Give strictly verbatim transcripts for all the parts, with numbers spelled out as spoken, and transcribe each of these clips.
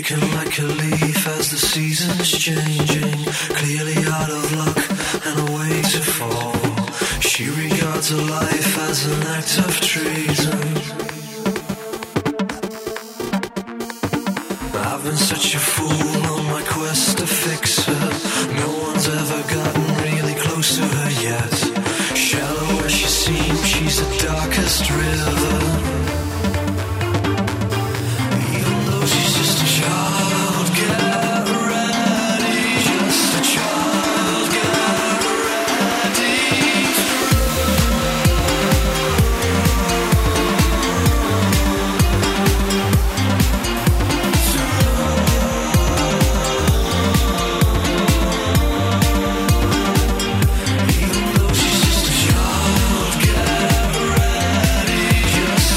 shaken like a leaf as the season's changing, clearly out of luck and a way to fall. She regards her life as an act of treason. I've been such a fool on my quest to fix her. No one's ever gotten really close to her yet. Shallow as she seems, she's the darkest river. Even though she's just a child, get ready. Just a child, get ready. Even though she's just a child, get ready. Just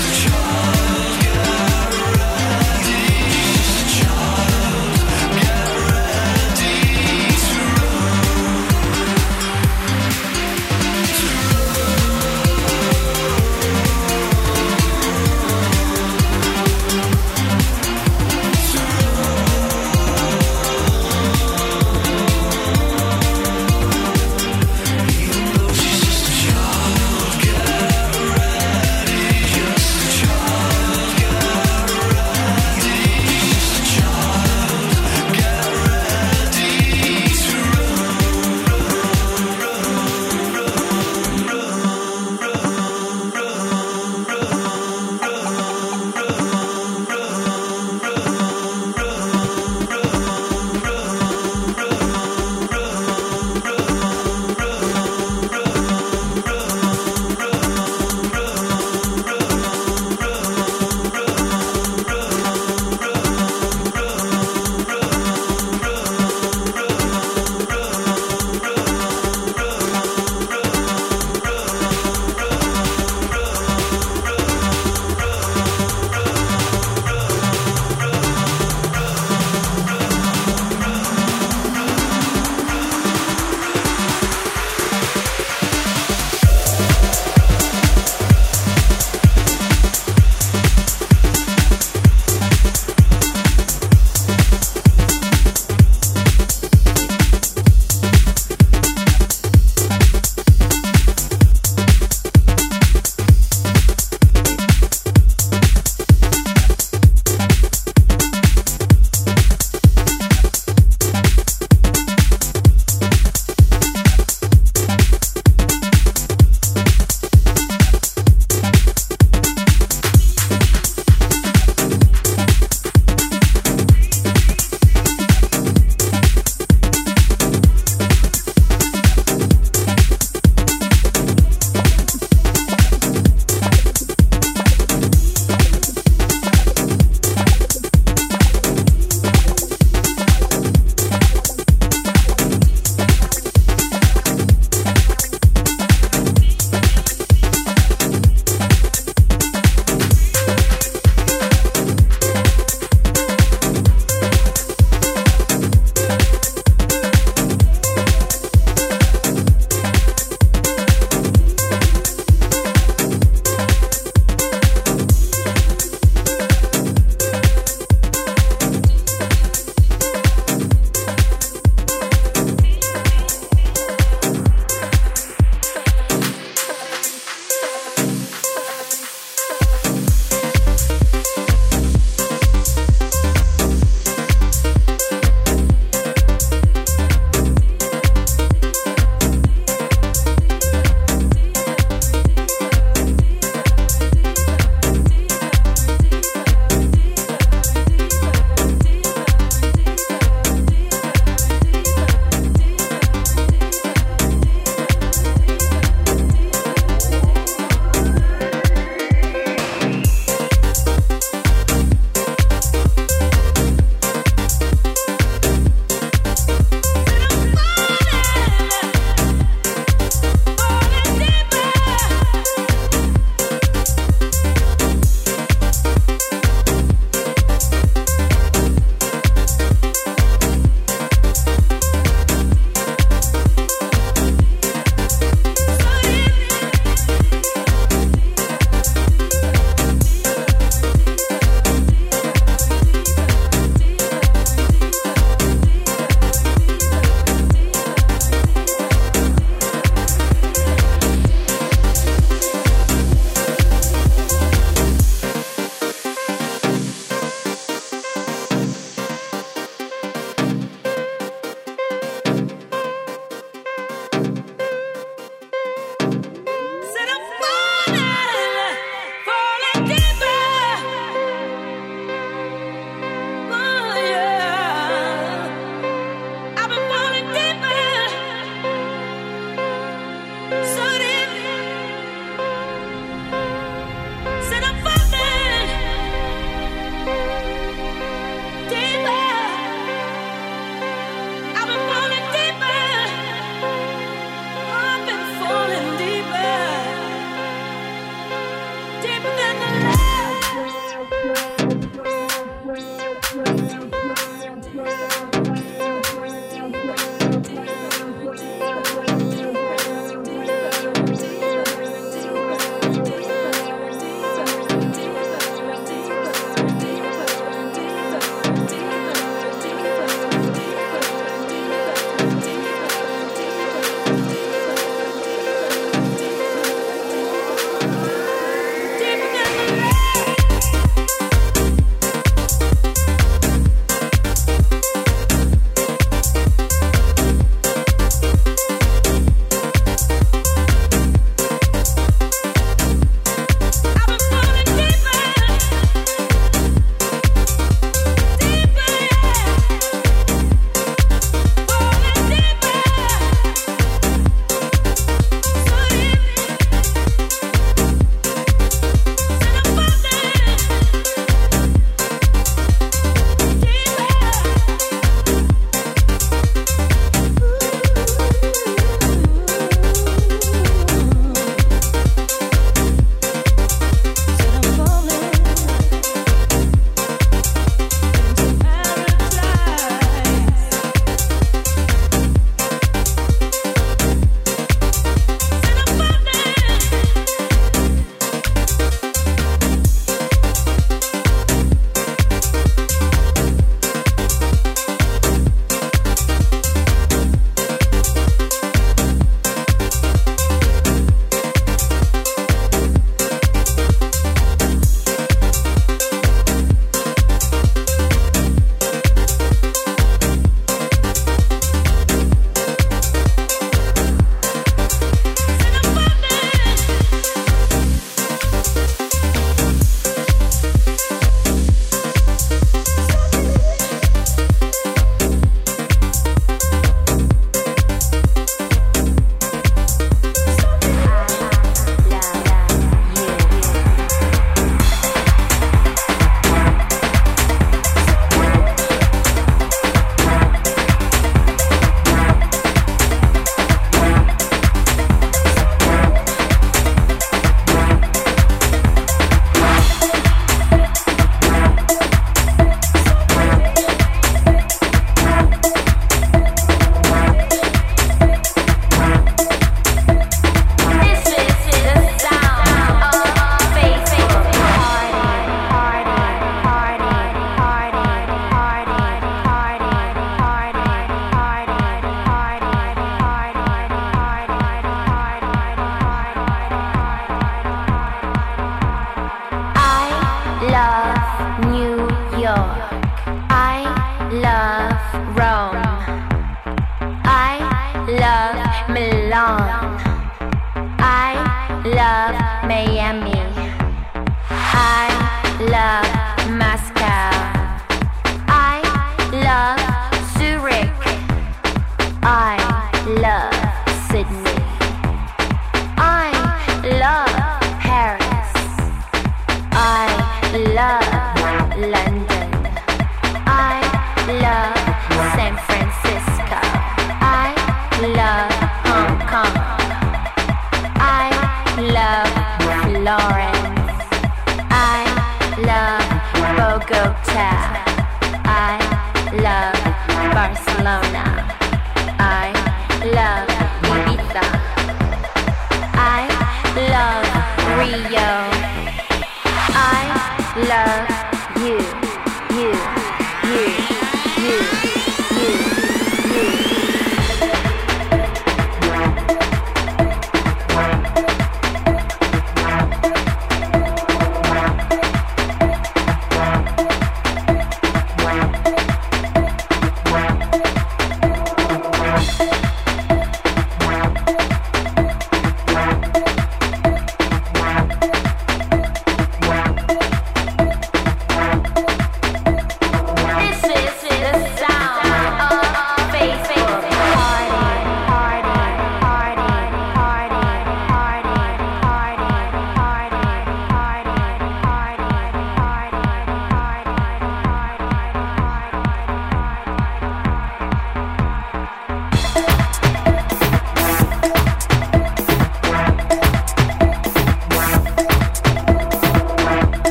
Milan. I love Miami. I love Moscow. I love Zurich. I love Sydney. I love Paris. I love London. I love San Francisco. I love Hong Kong. I love Florence. I love Bogota. I love Barcelona. I love Ibiza. I love Rio. I love you, you, you, you, you, you.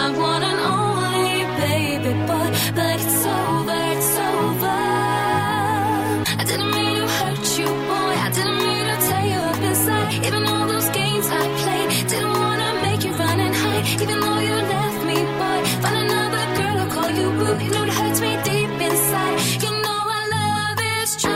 my one and only baby boy. But it's over, it's over. I didn't mean to hurt you, boy. I didn't mean to tear you up inside. Even all those games I played, didn't wanna make you run and hide. Even though you left me, boy, find another girl who'll call you boo. You know it hurts me deep inside. You know our love is true.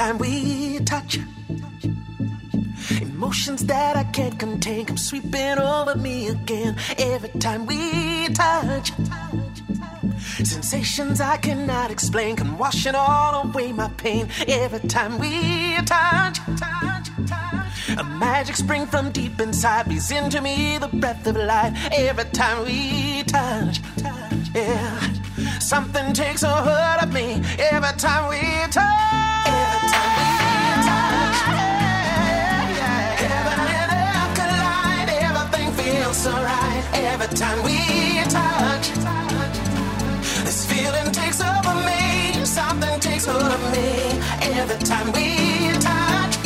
time we touch. Emotions that I can't contain come sweeping over me again. Every time we touch. Sensations I cannot explain come washing all away my pain. Every time we touch. A magic spring from deep inside breathes into me the breath of life. Every time we touch, yeah. Something takes a hold of me. Every time we touch, every time we touch, yeah, yeah. Heaven and earth collide. Everything feels so right. Every time we touch, this feeling takes over me. Something takes hold of me. Every time we touch.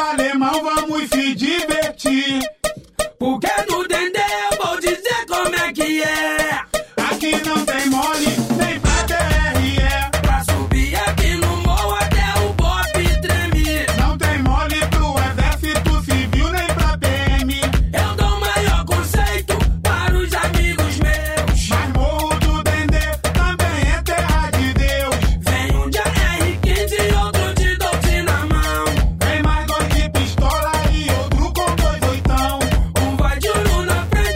alemão, vamos se divertir. Porque no Dendê eu vou dizer como é que é. Aqui não tem mole, nem pra D R E. Pra subir aqui no morro até o Bop treme. Não tem mole pro exército civil, nem pra P M. Eu dou o maior conceito para os amigos meus. Mas Morro do Dendê também é terra de Deus. Vem um de R quinze e outro de doze na mão. Vem mais dois de pistola e outro com dois oitão. Um vai de Uno na frente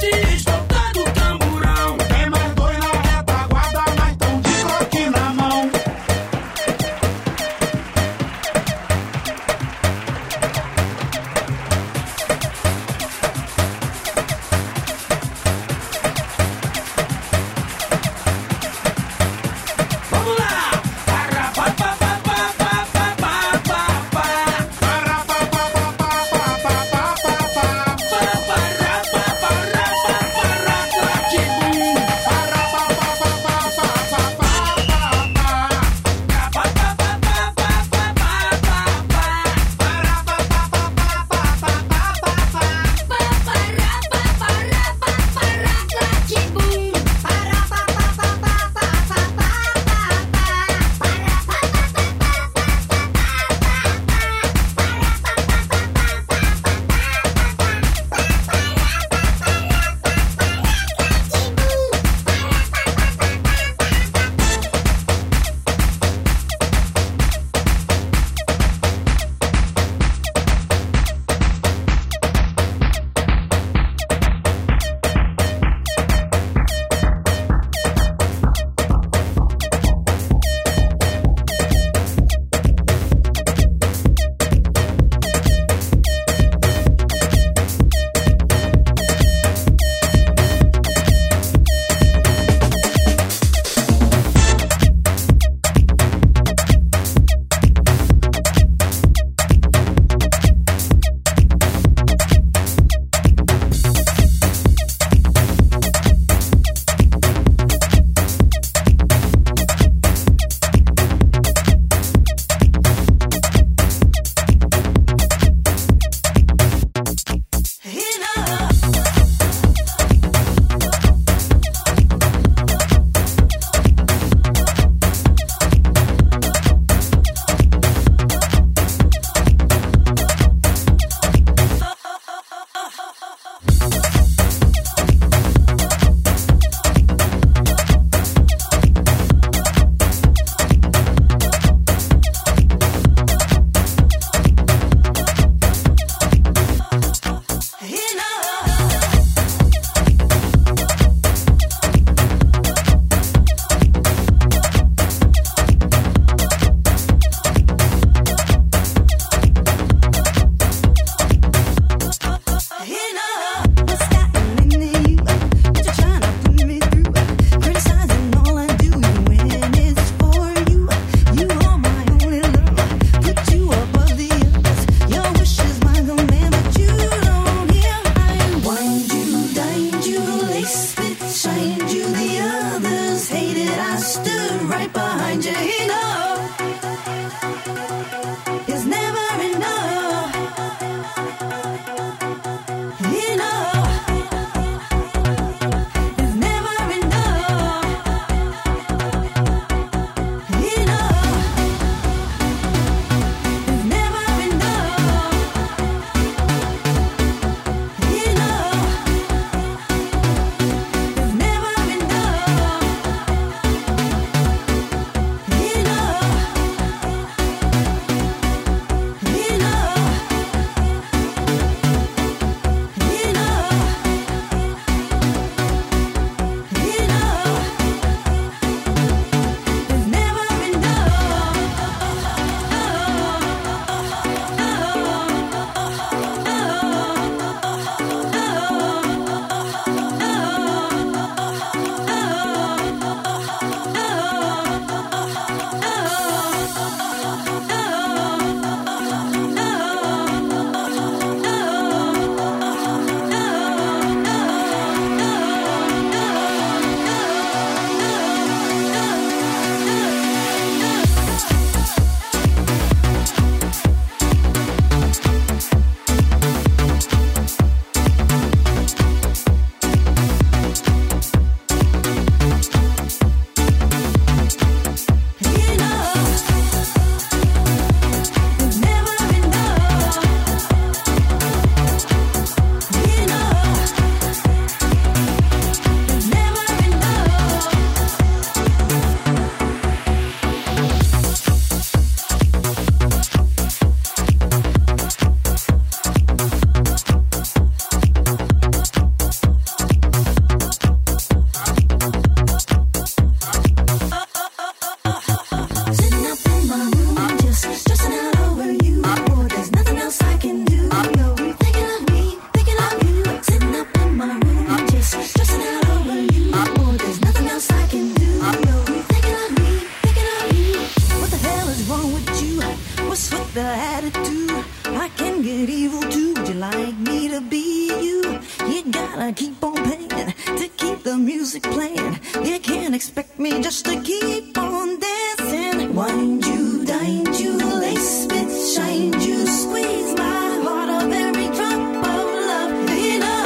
evil too. Would you like me to be you? You gotta keep on paying to keep the music playing. You can't expect me just to keep on dancing. Wind you, dine you, lace spit, shine you, squeeze my heart of every drop of love. You know,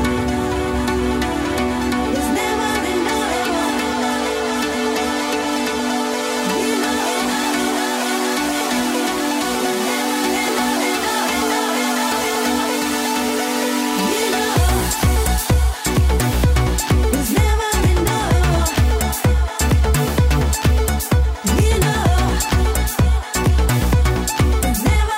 there's never enough. You know, you know, there's never enough. You know, there's never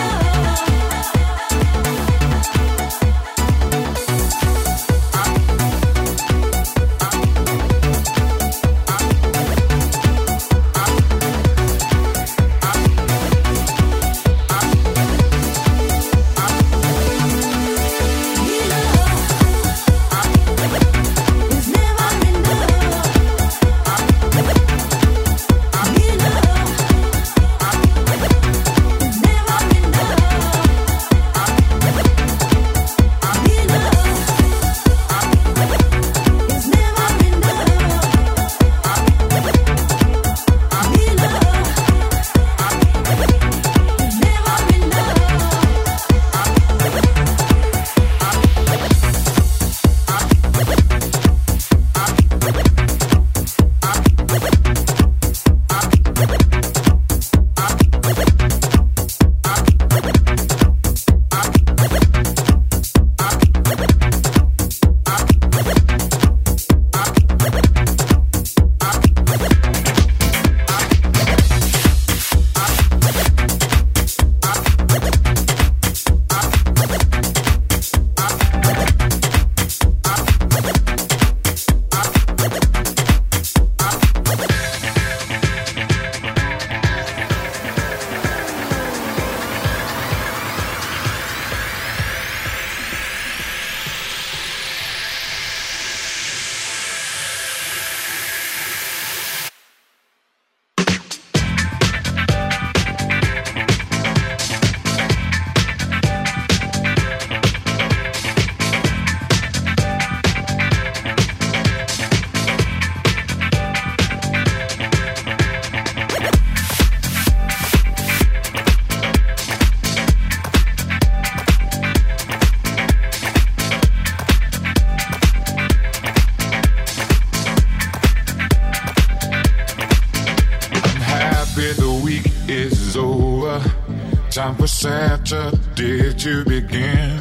Time for Saturday to begin.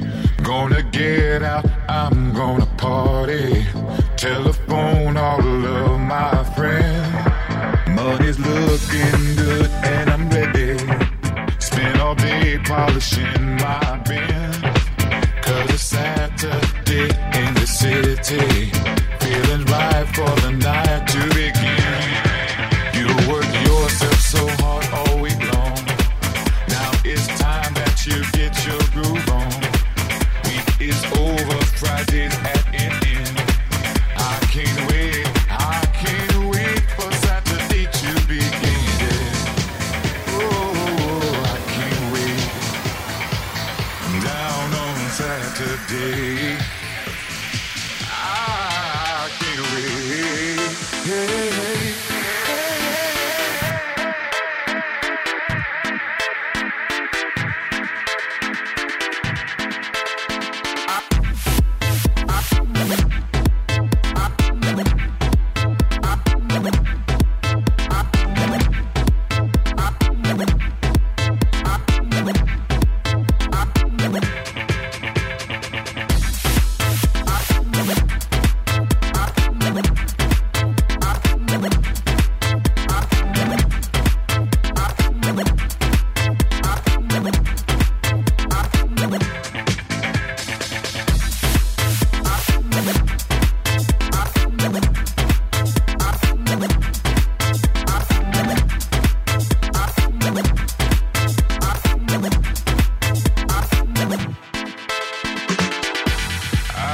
Gonna get out, I'm gonna party. Telephone all of my friends. Money's looking good and I'm ready. Spend all day polishing my Benz. Cause it's Saturday in the city. Feeling right for the night to begin. You work yourself so hard all week long. It's time that you get your groove on. Week is over, Friday's at an end. I can't wait, I can't wait for Saturday to begin. Oh, I can't wait. Down on Saturday, I can't wait. Hey, hey.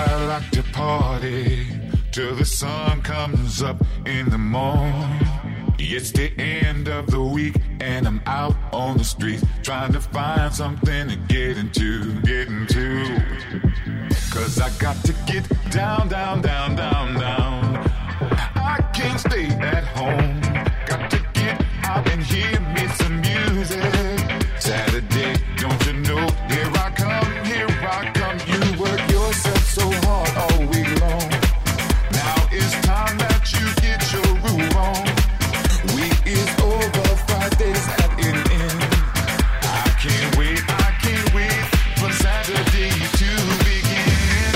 till the sun comes up in the morning. It's the end of the week and I'm out on the street trying to find something to get into, get into. Cause I got to get down, down, down, down, down. I can't stay at home. Got to get out and hear me some music. Saturday, don't you know? Here I come, here I come. You work yourself so hard all week long. Now it's time that you get your groove on. Week is over, Friday's at an end. I can't wait, I can't wait for Saturday to begin.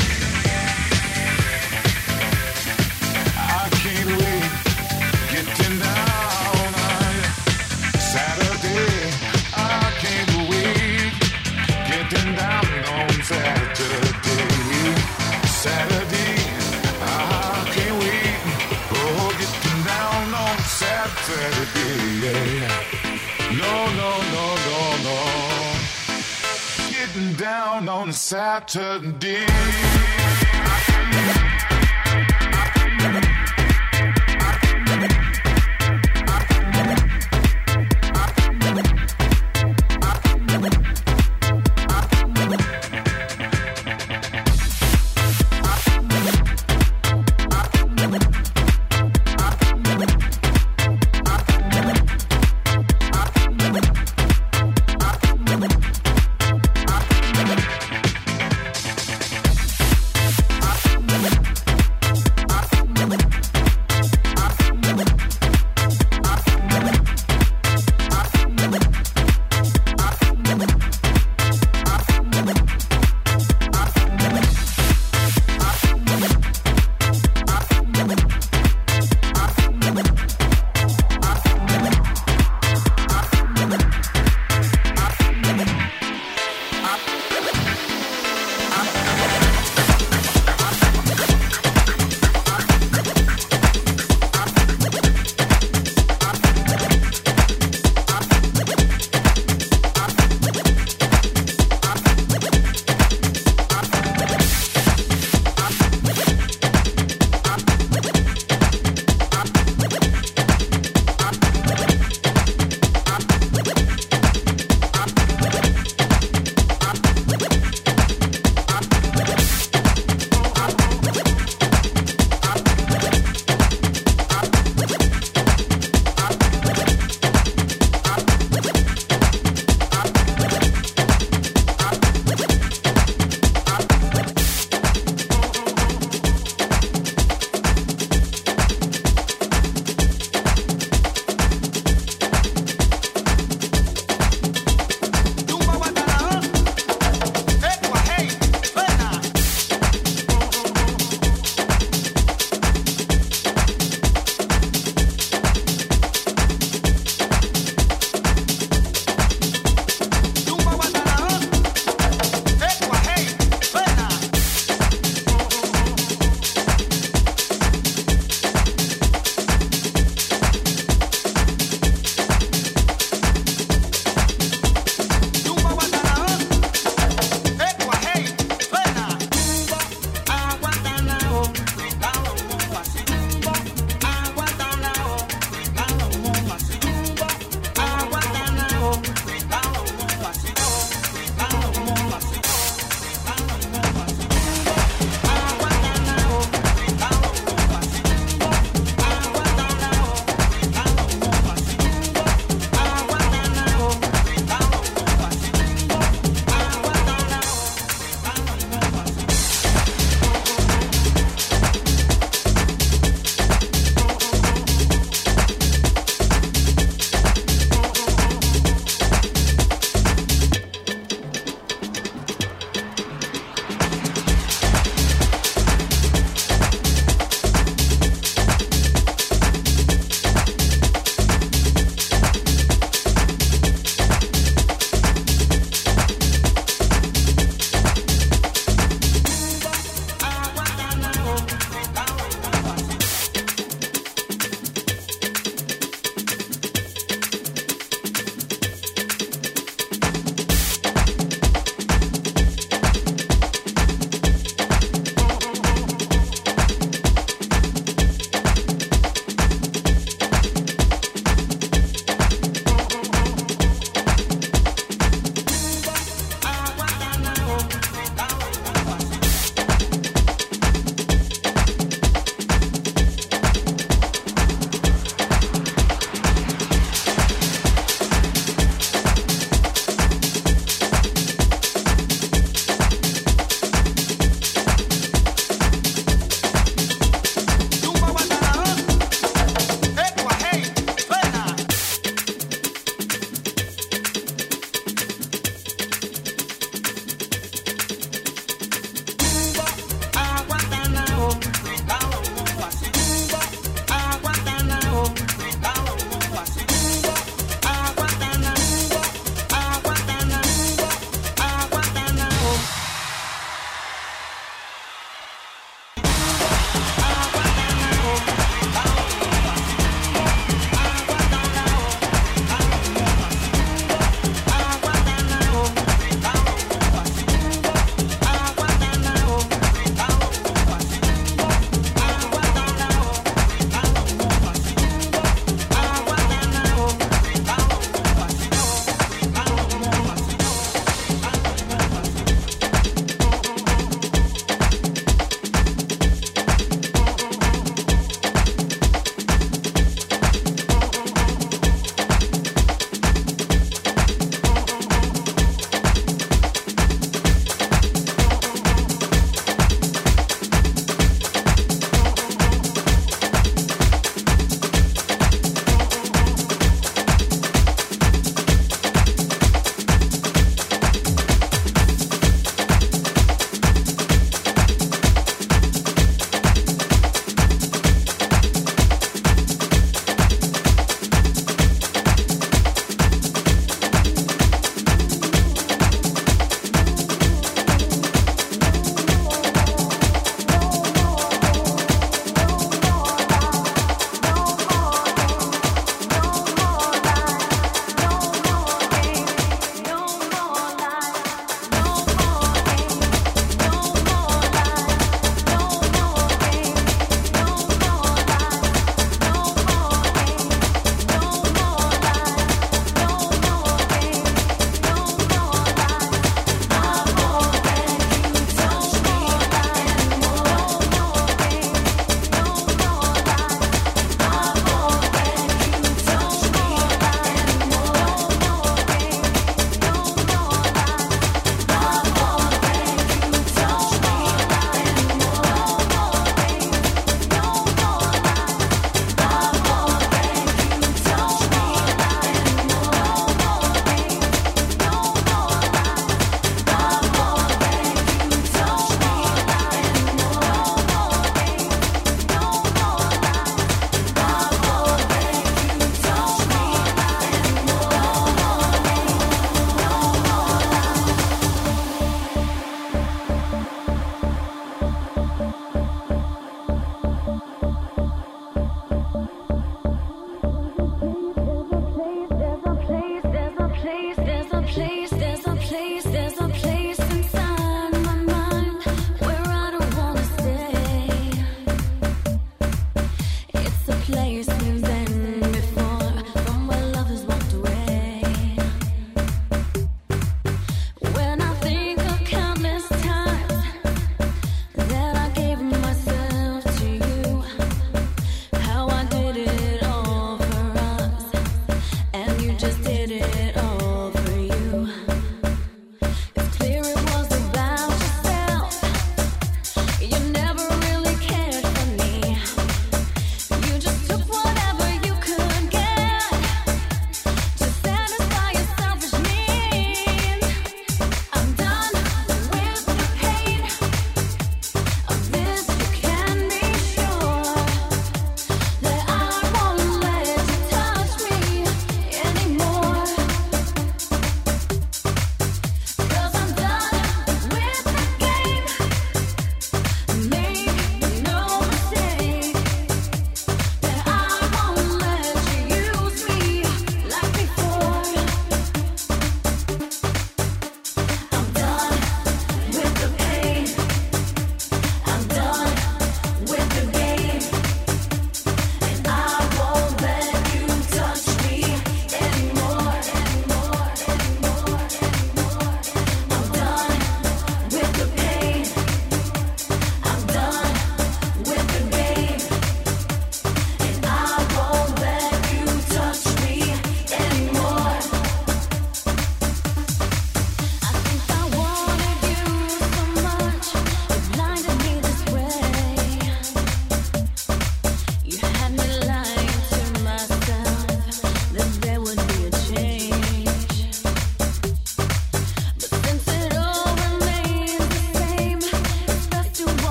I can't wait, getting down on Saturday. I can't wait, getting down on Saturday. Saturday, I can't wait, oh, getting down on Saturday. No, no, no, no, no, getting down on Saturday.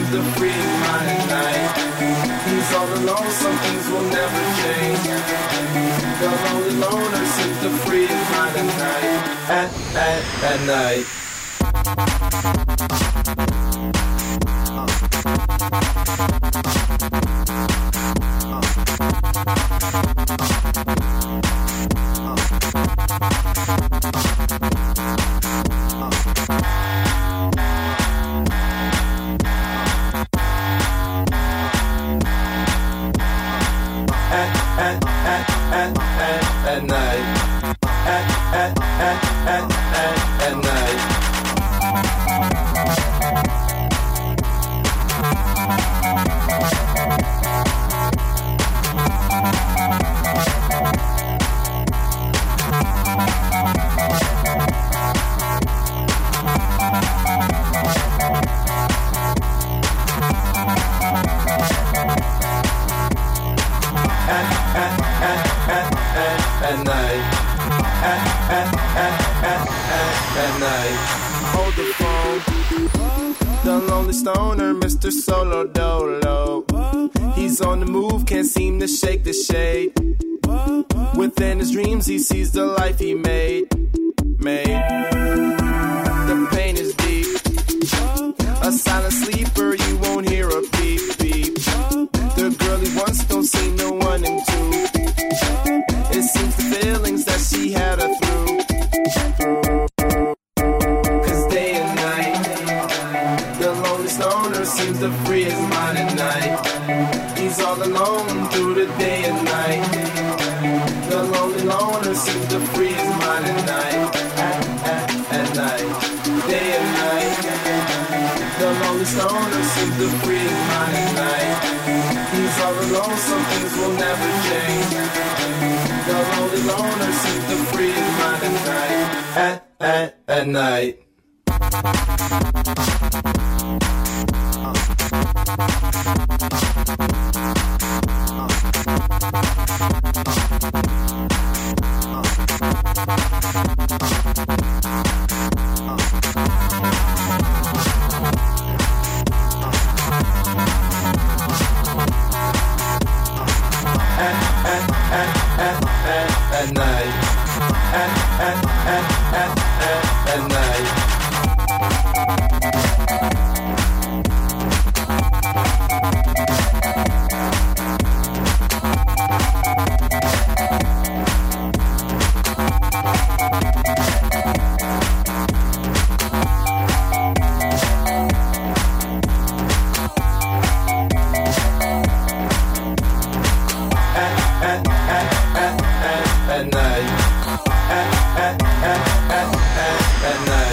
seems to free his mind at night. He's all alone, some things will never change. The lonely loner seems to free his mind at night. At, at, at night. At night, at, at, at, at, at, at night. At night, at, at, at, at, at, at night. Hold the phone. The lonely stoner, Mister Solo Dolo. He's on the move, can't seem to shake the shade. Within his dreams, he sees the life he made. Made. The pain is deep. A silent sleeper, you won't hear a beep beep. The girl he wants don't see no one in two. It seems the feelings that she had her through. Cause day and night, the lonely stoner seems to free his mind at night. He's all alone through the day and night. The lonely loner seems to free his mind at night. At, at, at night, day and night. The lonely stoner seems to free his mind at night. He's all alone, some things will never change. The lonely loner seems to free his mind at night. At, at, at night. At night, at, at, at, at, at, at night. At night, at, at, at, at, at night.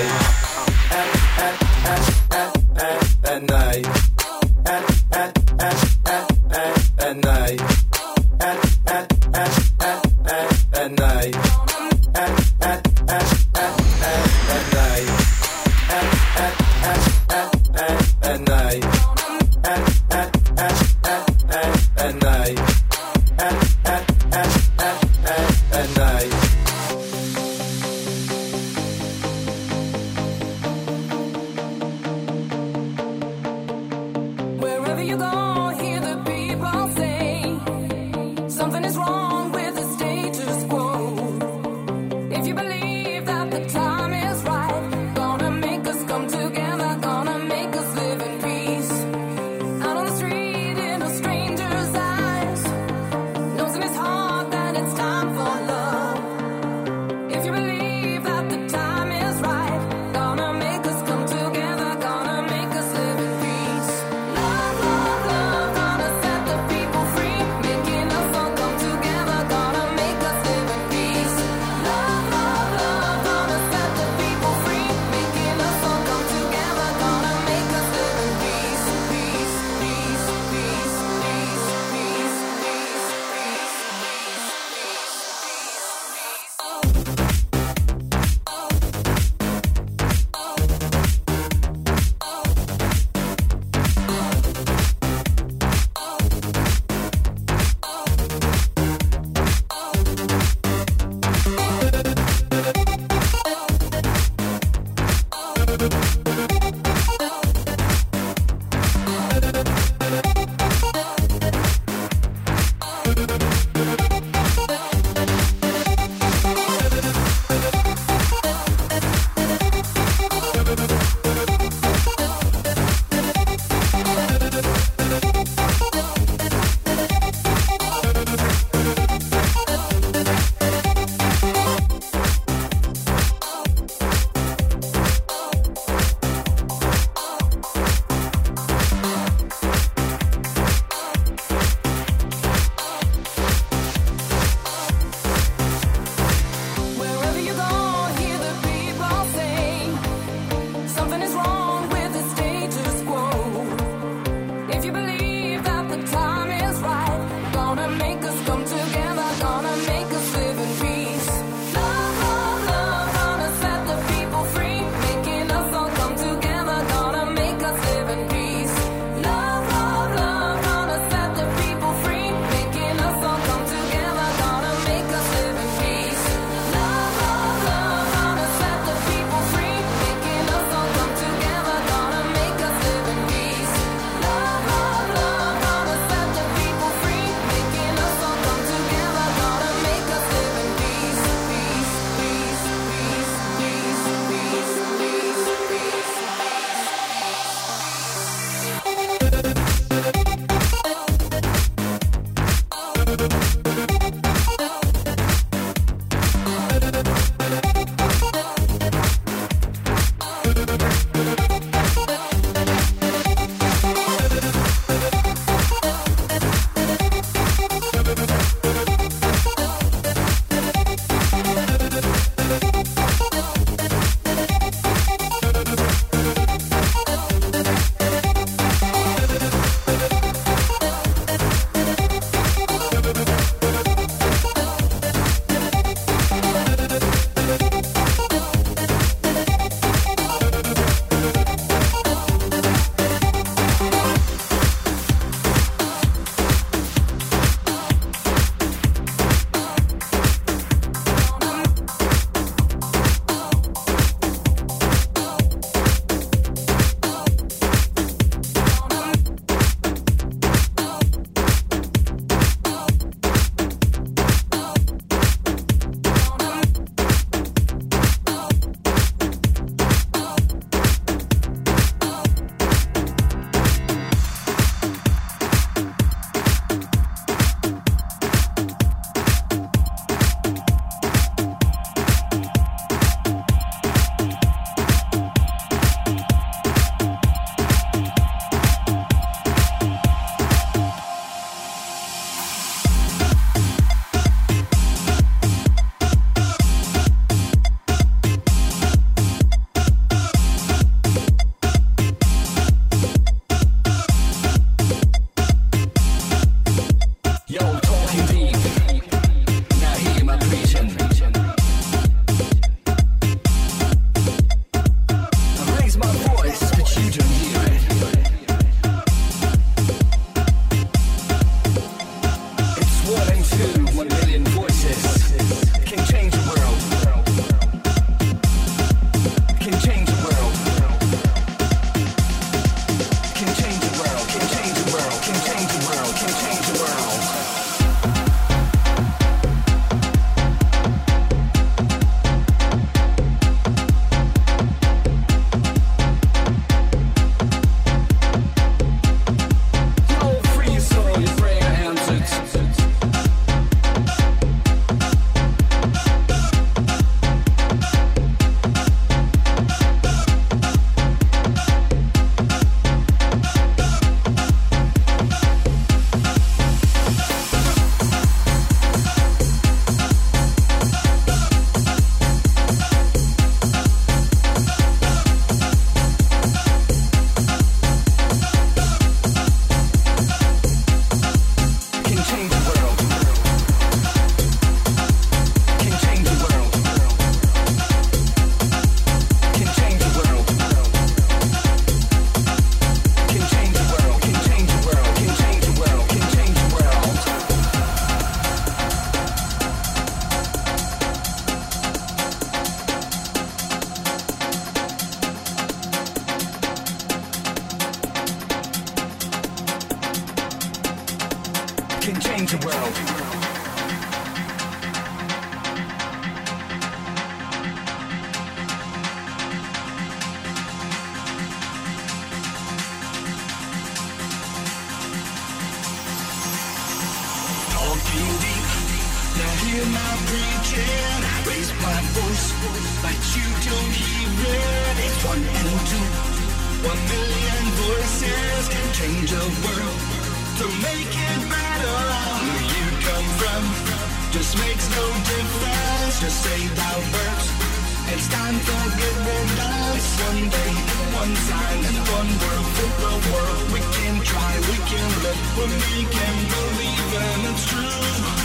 change the world. Talking deep, now hear my preaching. I raise my voice, but you don't hear it. It's one and two, one million voices can change the world to make it better. Where you come from just makes no difference. Just say thou words. It's time to get more dance. One day, one sign, and one world for the world. We can try, we can live when we can believe, and it's true.